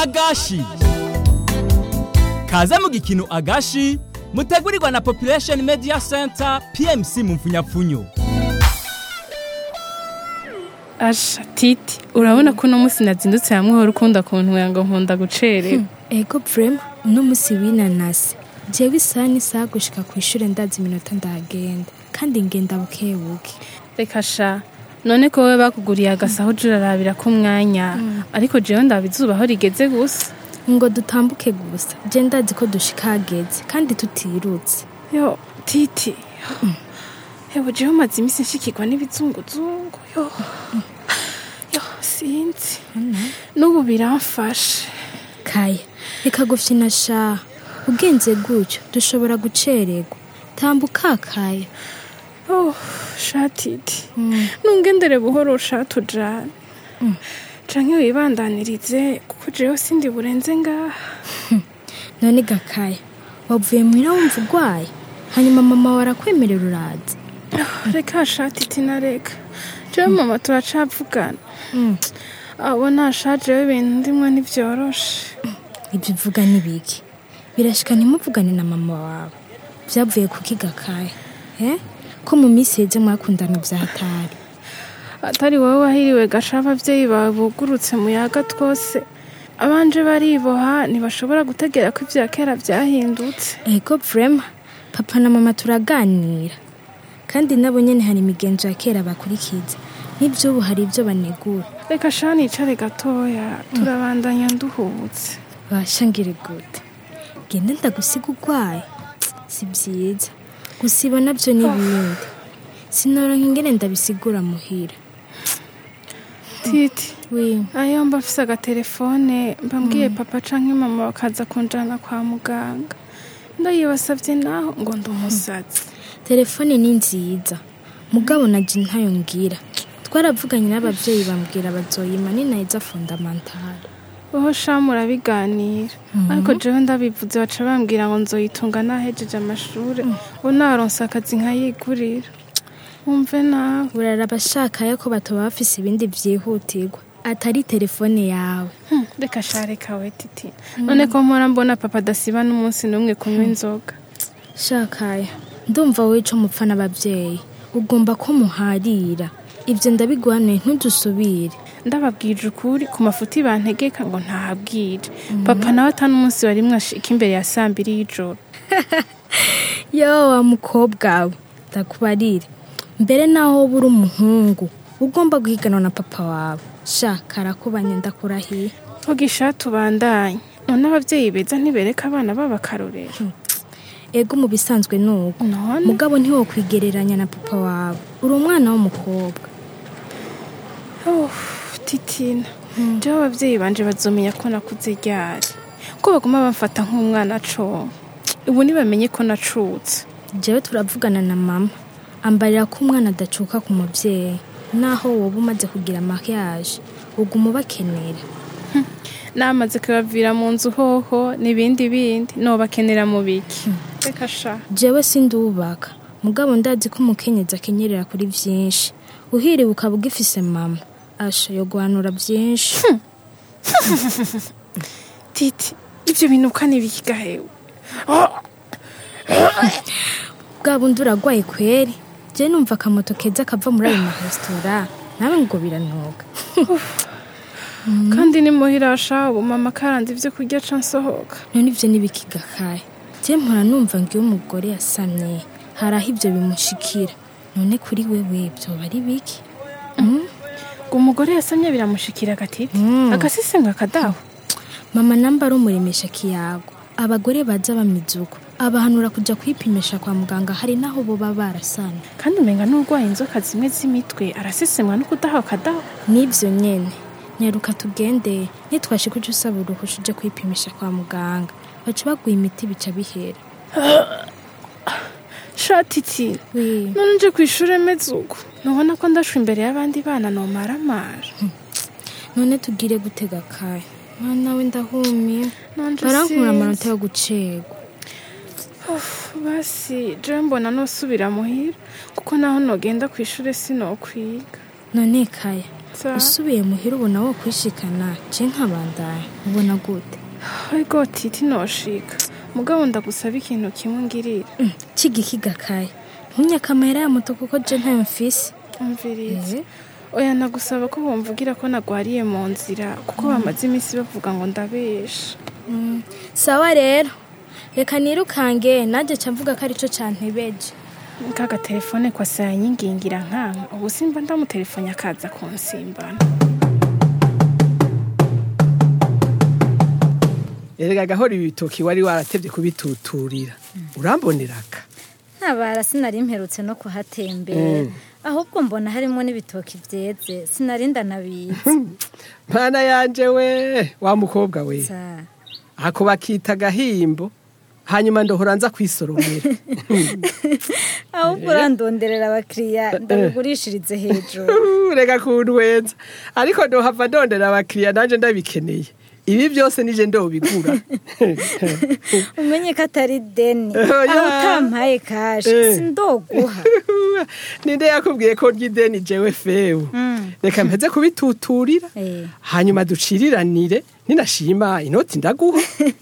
agashi kaze mu gikino agashi mutegurirwa na Population Media Center PMC mu mfunyapfunyo. Asha Titi, urabona ko no musi nazindutse hamwe ho rukunda kuntu yango nkunda gucerera. Ego prema no musi winanase. Jewe isani saha gushika kwishure ndazi minota ndagenda kandi ngenda bukebuke. Reka sha, none ko we bakuguriye agasaho jurarabira ko mwanya, ariko jewe ndabizuba ho rigeze gusa. Ngo dutambuke gusa. Je ndazi ko dushika hageze kandi tutirutse. Yo, Titi. Hewe jewe mazi imisi nshikirwa n'ibizunguzungu. Yo, sinzi. N'ubu biramfashe. Kaya, reka gufyina sha. Ugenze gutyo dushobora gucererwa. Tambuka Kaya. Oh, Shatiti. Nungendere buhoro shatujana. Canke wibandanirize kuko jewe sindi burenze ngaha. None Gakaya, wavuye muhira wumva urwaye? Hanyuma mama warakwemerera uraza? Reka Shatiti nareka. Jewe mama turacavugana. Abo nashajeho ibintu ndimwe ntivyoroshe. Ibyo uvuga ni biki? Birashika ntimuvugane na mama wawe. Vyavuye kuki Gakaya? Ko mu misi heze mwakundana vyahatari. Atari wowe wahiriwe gasha abavyeyi bawe bugurutse muyaga twose. Abanje bariboha ntibashobora gutegera ko ivya kera vyahindutse. Ego vrema, papa na mama turaganira. Kandi nabo nyene hari imigenzo ya kera bakurikiza. Nibyo ubu hari ibyo banegura. Reka shani icare gatoya, turabandanya nduhutse. Bashangire gute? Genda ndagusiga urwaye. Si byiza. Gusiba nabyo n'ibindi. Sinoronka ingene ndabisigura muhira. Titi, oui. Ayo mbafise agatelefone mbambwiye papa canke mama bakaza kunjana kwa muganga. Ndayibasavye naho ngo ndumusazi. Telefone ni nziza. Mugabo naje ntayo ngira. Twaravuganye n'abavyeyi bambwira bazoyima ni naiza fundamental. Oho shamura biganira. Ariko jewe ndabivuze baca bambwira ngo nzoyitunga nahejeje amashure. Unaronse akazi nkayigurira. Umve nawe. Urarabashaka yuko batoba bafise ibindi vyihutirwa. Atari telefone yawe. Reka shareka we Titi. None ko mpora mbona papa dasiba n'umunsi n'umwe kunywa inzoga. Shakaya, ndumva wowe ico mupfa n'abavyeyi. Ugomba ko muharira. Ivyo ndabigwane ntudusubire. Ndababwije ukuri ku mafuti bantegeka ngo ntahabwire. Papa nawe atanumunsi warimwe ashika imbere ya 2:00 y'ijoro. Yo wa mukobwa we. Ndakubarire. Mbere naho buri umuhungu ugomba guhiganwa na papa wawe. Shakara kubanye ndakurahiye. Vugisha tubandanye. None abavyeyi beza ntibereka abana babakarorera. Ego mu bisanzwe nuko. Mugabo ntiwo kwigereranya na papa wawe. Uri umwana w'umukobwa. Oh, Titina. Jewe abavyeyi banje bazomenya ko nakuze ryari. Ko baguma bamfata nk'umwana co. Ubu nibamenye ko nacutse. Jewe turavugana na mama. Ambarira ko umwana adacuka ku muvyeyi. Naho wowe umaze kugira mariage, uguma bakenera. Namaze kubavira mu nzu hoho n'ibindi bindi no bakenera mu biki. Reka sha. Jewe sindubaka. Mugabo ndazi ko umukenyeza akenyerera kuri vyinshi. Uhiriwe ukaba ugifise mama. Asha yo guhanura byinshi. Titi, ivyo bintu kani bikigahewe. Bwabo nduragwaye kweri. Je numva akamoto keza kava muri ayo restaurant. Nawe ngo biranuka. Kandi ni muhira shabu mama karandi ivyo kurya cansohoka. None ivyo nibikigakaye. Je mpora numva ngiye umugore yasamye. Haraho ivyo bimushikira. None kuri wewe byo bari biki? Umugore yasamye biramushikira gatiti. Agasisenga kadaho. Mama namba rumuremesha kiyago. Abagore baza bamizuko. Abahanura kuja kwipimisha kwa muganga hari naho bo babarasana. Kandi umenga n'urwaye inzoka zimwe z'imitwe arasesemwa no kudaho kadaho. Nivyo nyene. Nyaruka tugende nitwashikuje usaba uruhusha uje kwipimisha kwa muganga. Baca baguha imiti bica bihera. Shatiti. Oui. None nje kwishure mezuko. Nubona ko ndashwe imbere y'abandi bana no maramara. None tugire gutega kaye. Mwana we ndahumiye. Barankura amanota yo gucegwa. Basi je mbona no subira muhira kuko naho nogenda kwishure sinokwiga. None kaya usubiye muhira ubona wo kwishikana je nkabandanya ubona gute? Ego Titi noshika mugabo ndagusaba ikintu kimwe ngirira. Kigikigakaye ntunyaka amahera ya moto kuko je ntayo mfise. Umvirize oya nagusaba ko bumvugira ko nagwariye mu nzira kuko bamaze imisi bavuga ngo ndabesha. Sawa rero reka nirukange naje camvuga ko arico cantebeje. Kaga telefone kwa saa nyingingira nkanka ubu simba ndamutelefone akaza kunsimbana. Erega gahora ibitoki wari waratevye kubituturira uramboneraka. Ntabara sinari mperutse no kuhatembera ahubwo mbona harimo n'ibitoki vyeze sinarinda nabizi. Mana yanje we wa mukobwa we ako bakita gahimbo hanyuma ndohora nza kwisoromera. Ahubwo urandonderera abakiriya ndabigurishirize hejuru. Rega kunwenza ariko ndohava ndondera abakiriya nanje ndabikeneye. Ibi byose nije ndobigura. Umenye ko atari deni aho utampaye kaje sindoguha. Ninde yakubwiye ko ry'ideni jewe fewe? Reka mpeze kubituturira hanyuma duciriranire ninashima inoti ndaguha.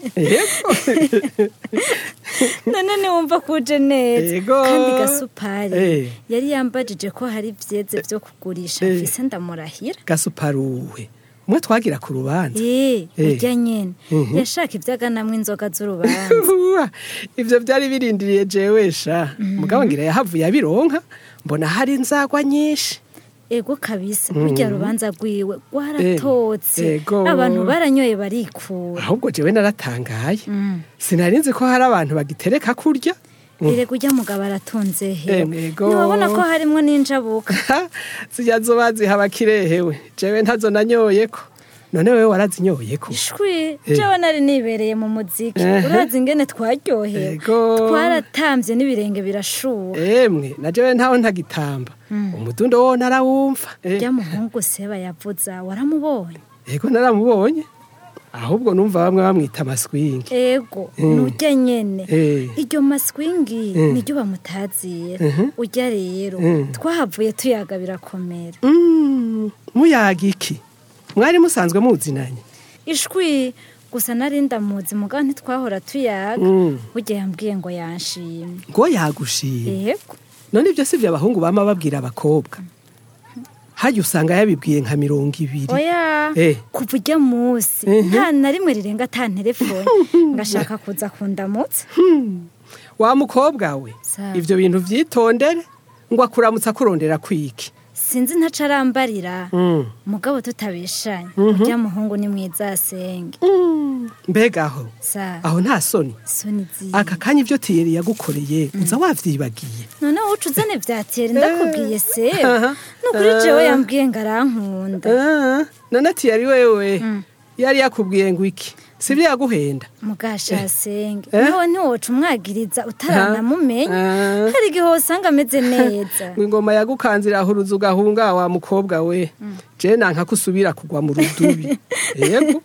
None niwumva kuje neza kandi Gasupari yari yambajije ko hari vyeze vyo kugurisha mfise ndamurahira. Gasuparuwe mwe twagira ku rubanza urya nyene yashaka ivyaga namwe inzoga z'urubanza. Ivyo vyari birindiriye jewesha mugabo ngira yahavuye abironka mbona hari inzagwa nyinshi. Ego kabisa burya rubanza rwiwe rwaratotse abantu baranyoye barikura. Ahubwo jewe naratangaye sinarinzi ko hari abantu bagitereka kurya. Erega urya mugabo aratunze hewe ntiwabona ko harimwo n'injabuka. Zijya zobazi haba kirehewe jewe ntazo nanyoyeko none wewe warazinyoyeko. Ishwi jewe nari nibereye mu muziki urazi ingene twaryohewe twaratamvye n'ibirenge birashuha. Emwe na jewe ntaho ntagitamba umudundo wo narawumva. Rya muhungu Seba yavuza waramubonye? Ego naramubonye ahubwo numva bamwe bamwita maswingi. Ego nurya nyene iryo maswingi niryo bamutazira. Urya rero twahavuye tuyaga birakomera. Muyaga iki mwari musanzwe muzinanye? Ishwi gusa nari ndamuzi mugabo ntitwahora tuyaga. Burya yambwiye ngo yanshimye. Ngo yagushimye? Ego none ibyo sivyo abahungu bama babwira abakobwa? Haje usanga yabibwiye nka 200. Oya kuva ujya musi nta na rimwe rirenga ata telefone ngashaka kuza kundamutsa. Wa mukobwa we ivyo bintu vyitondere ngo akuramutsa kurondera kwiki. Sinzi ntacarambarira mugabo tutabishanye urya muhungu ni mwiza asenge. Mbega aho nta soni zi aka kanya ivyo Thierry yagukoreye uza wavyibagiye. None ucuzane vya Thierry ndakubwiye se nukuri jewe yambwiye ngarankunda. None Thierry wewe yari yakubwiye ngo iki sivyo yaguhenda? Mugasha asenge nawe ntiwoca umwagiriza utaranamumenya hari igihe usanga ameze neza. Ingoma yagukanzira ahuruza ugahunga wa mukobwa we je nanka kusubira kugwa mu rudubi. Yego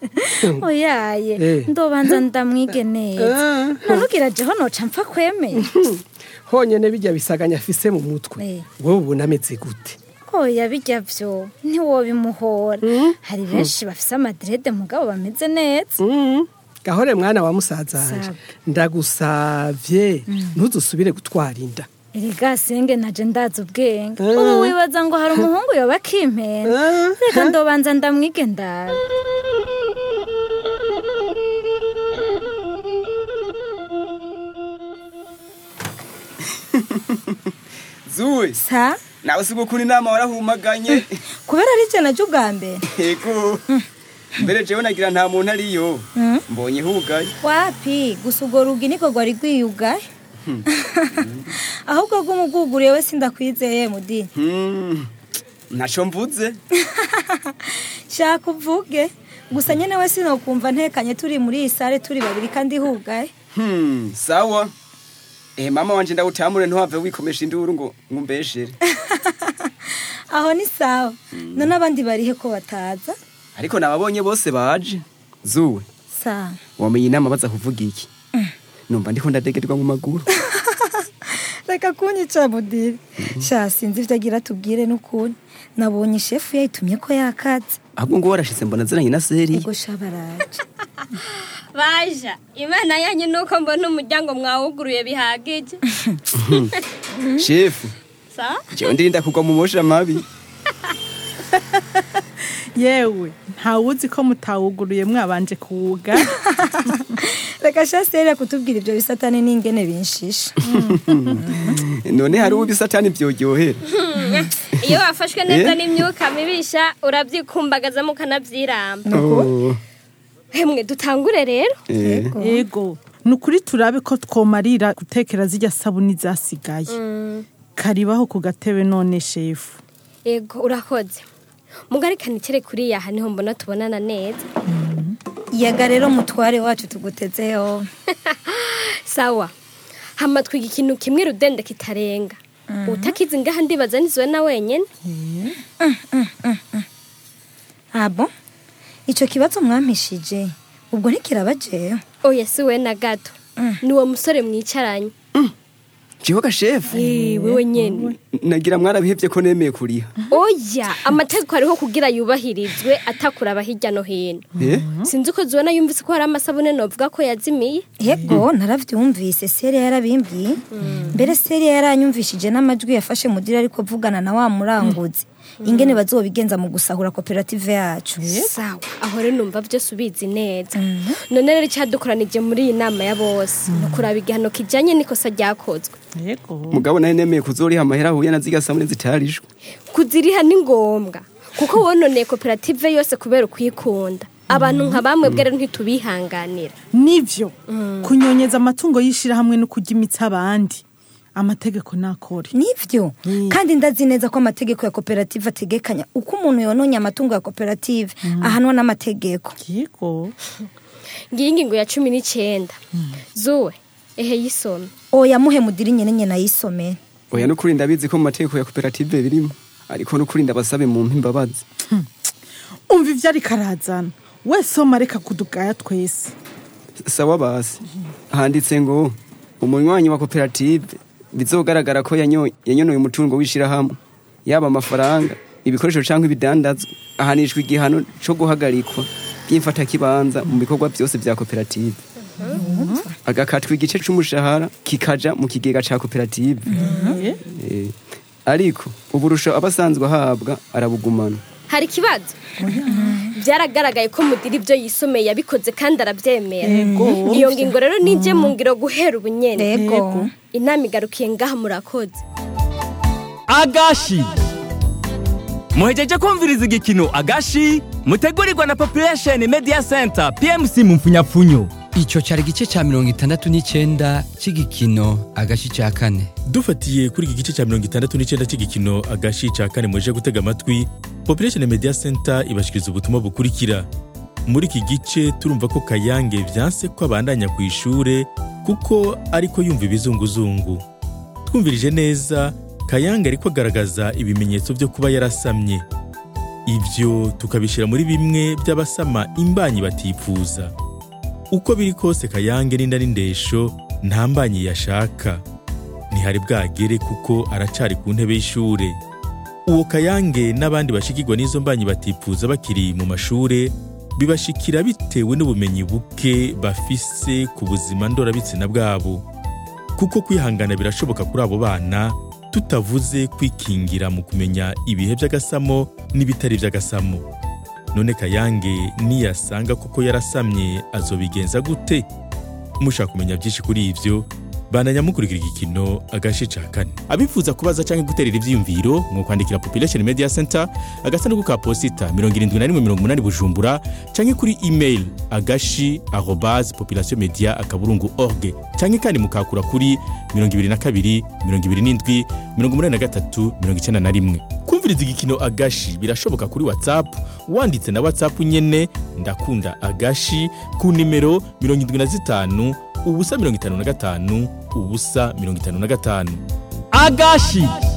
oyaye ndobanza ndamwige neza nanugira jeho noca mpfa kwemera. Honyene bijya bisaganya afise mu mutwe wowe ubona ameze gute? Oya bijya vyo ntiwobimuhora hari benshi bafise amadrede mugabo bameze neza. Gahore mwana wa musazanje ndagusavye ntuzusubire gutwara inda. Erega senge naje ndaza ubwenge ubu wibaza ngo hari umuhungu yoba kimpera. Reka ndobanza ndamwige ndabe. Zuwe Sa nawe sigo kuri nama warahumaganye kubera ari cyane cyo bwambere. Ego mbere jewe nagira nta muntu ariyo mbonye hugaye. Wapi gusugo rugi niko gwari gwiyugaye. Ahubwo gumuguguriye we sindakwizeye mudi. Naco mvuze shaka uvuge gusa nyene we sinokumva ntekanye turi muri isare turi babiri kandi hugaye. Sawa mama wanje ndawutamure ntuhave wikomesha induru ngo ngumbeshere. Aho ni sawa none abandi barihe ko bataza? Ariko nababonye bose baje. Zuwe sa wamenye inama baza kuvuga iki? Numva ndiko ndadegerwa mu maguru. reka kunyica budire sha sinzi ivyo agira tubwire n'ukuri nabonye shefu yayitumye ko yakaze ahubwo ngo warashitse mbona ziranye na seri ego shabaraje baja imana yanyu nuko mbona umuryango mwawuguruye bihagije shefu sa jewe ndirinda kugwa mu mosha mabi yewe ntawuzi ko mutawuguruye mwabanje kuwuga reka shaseri kutubwira ivyo bisatani n'ingene binshisha none hari ubisatani byoryohera iyo wafashwe neza n'imyuka mibisha uravyikumbagaza mukanavyiramba hemwe dutangure rero yego nukuri turabe ko twomarira gutekera zijya sabuni zasigaye karibaho ku gatebe none shefu yego urakoze mugarikana kire kuri yaha niho mbona tubonana neza yaga rero mutware wacu tugutezeho sawa hama twiga ikintu kimwe rudende kitarenga utakizi ngaha ndibaza nizwe na wenyene abo ico kibazo mwampishije ubwo ntikirabajeyo oya si we na gato ni uwo musore mwicaranye Jihoga shefu wewe nyene nagira mwarabihevye ko nemeye kuriha oya amategeko ariho kugira yubahirizwe atakuraba hirya no hino sinzi ko zona yumvise ko hari amasabune novuga ko yazimiye yego naravyumvise seri yarabimbwiye mbere seri yaranyumvishije n'amajwi yafashe mudira ariko vugana na wa muranguzi ingene bazobigenza mu gusahura koperative yacu sawa aho rero numva byose ubizi neza none rero cyadukoranije muri iyi nama ya bose no kuraba igihano kijanye n'ikosa ryakozwe yego mugabo naye nemeye kuzoriha amahera huye nazigasamune zitarishwe kuziriha ni ngombwa kuko wononeye koperative yose kubera kwikunda abantu nka bamwe bwere ntitubihanganira nivyo kunyonyeza amatungo yishira hamwe no kujya imitsi abandi amategeko nakore nivyo kandi ndazi neza ko amategeko ya koperative ategekanya uko umuntu yononye amatungo ya koperative ahanwa n'amategeko yego ngingo ya 19 zuwe ehe yisome oya muhe mudiri nyene nayisome oya no kurinda bizi ko mu mategeko ya koperative birimo ariko no kurinda basabe mu mpimbabazi umva ivyo ari karazana we soma reka kudugaya twese sawa basi handitse ngo umunywanyi wa koperative bizogaragara ko yanyonoye umutungo wishira hamwe yaba amafaranga ibikoresho canke ibidandazwa ahanishwa igihano cyo guhagarikwa by'imfata kibanza mu bikorwa byose bya koperative agakatwa igice c'umushahara kikaja mu kigega ca koperative ariko uburusho abasanzwe ahabwa arabugumana hari kibazo byaragaragaye ko mudiri ibyo yisomeye yabikoze kandi arabyemera iyo ngingo rero nije mu ngiro guhera ubunyene yego inama igarukiye ngaha murakoze agashi muhejeje kumviriza igikino agashi mutegurirwa na Population Media Center PMC mu mfunyapfunyo Ico cari gice ca 69 c'igikino agashi ca kane. Dufatiye kuri iki gice ca 69 c'igikino agashi ca kane muje gutega amatwi Population Media Center ibashikiriza ubutumwa bukurikira. Muri iki gice turumva ko Kayange vyanse ko abandanya ku ishure kuko ariko yumva ibizunguzungu. Twumvirije neza Kayange ariko agaragaza ibimenyetso byo kuba yarasamye. Ivyo tukabishira muri bimwe by'abasama imbanyi batifuza. Uko biri kose Kayange n'inda n'indesho nta mbanyi yashaka. Ntihari bwagere kuko aracari ku ntebe y'ishure. Uwo Kayange n'abandi bashikirwa n'izo mbanyi batifuza bakiri mu mashure bibashikira bitewe n'ubumenyi buke bafise ku buzima ndorabitsina bwabo. Kuko kwihangana birashoboka kuri abo bana tutavuze kwikingira mu kumenya ibihe by'agasamo n'ibitari by'agasamo. None Kayange niyasanga kuko yarasamye azobigenza gute? Mushaka kumenya byinshi kuri ivyo bandanya mukurikira igikino agashi ca kane. Abifuza kubaza canke guterera ivyiyumviro mu kwandikira Population Media Center agasanduku ka posita 7180 Bujumbura canke kuri email agashi@populationmedia.org canke kandi mukakura kuri 22 27 83 kumviriza igikino agashi birashoboka kuri WhatsApp wanditse na WhatsApp nyene ndakunda agashi ku nimero 75 ubusa 55 ubusa 55. agashi